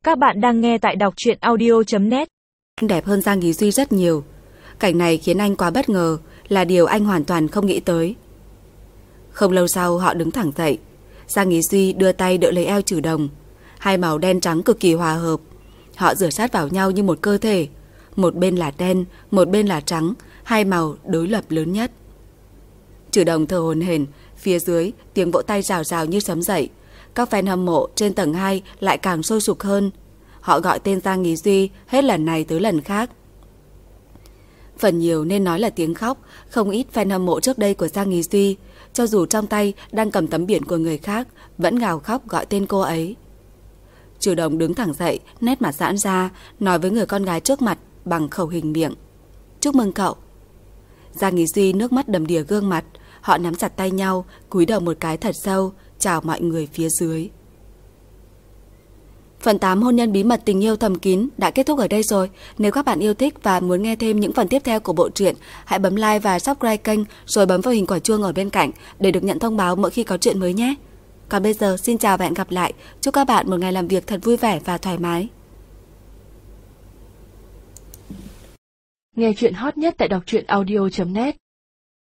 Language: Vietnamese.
Các bạn đang nghe tại đọc truyện audio.net. Anh đẹp hơn Giang Ý Duy rất nhiều. Cảnh này khiến anh quá bất ngờ, là điều anh hoàn toàn không nghĩ tới. Không lâu sau họ đứng thẳng dậy. Giang Ý Duy đưa tay đỡ lấy eo Trừ Đồng. Hai màu đen trắng cực kỳ hòa hợp. Họ dựa sát vào nhau như một cơ thể. Một bên là đen, một bên là trắng, hai màu đối lập lớn nhất. Trừ Đồng thở hổn hển, phía dưới tiếng vỗ tay rào rào như sấm dậy. Các fan hâm mộ trên tầng 2 lại càng sôi sục hơn. Họ gọi tên Giang Ý Duy hết lần này tới lần khác. Phần nhiều nên nói là tiếng khóc. Không ít fan hâm mộ trước đây của Giang Ý Duy, cho dù trong tay đang cầm tấm biển của người khác, vẫn gào khóc gọi tên cô ấy. Trừ Đồng đứng thẳng dậy, nét mặt giãn ra, nói với người con gái trước mặt bằng khẩu hình miệng: "Chúc mừng cậu." Giang Ý Duy nước mắt đầm đìa gương mặt. Họ nắm chặt tay nhau, cúi đầu một cái thật sâu, chào mọi người phía dưới. Phần 8 hôn nhân bí mật tình yêu thầm kín đã kết thúc ở đây rồi. Nếu các bạn yêu thích và muốn nghe thêm những phần tiếp theo của bộ truyện, hãy bấm like và subscribe kênh, rồi bấm vào hình quả chuông ở bên cạnh để được nhận thông báo mỗi khi có chuyện mới nhé. Còn bây giờ xin chào và hẹn gặp lại. Chúc các bạn một ngày làm việc thật vui vẻ và thoải mái. Nghe chuyện hot nhất tại đọc truyện audio.net.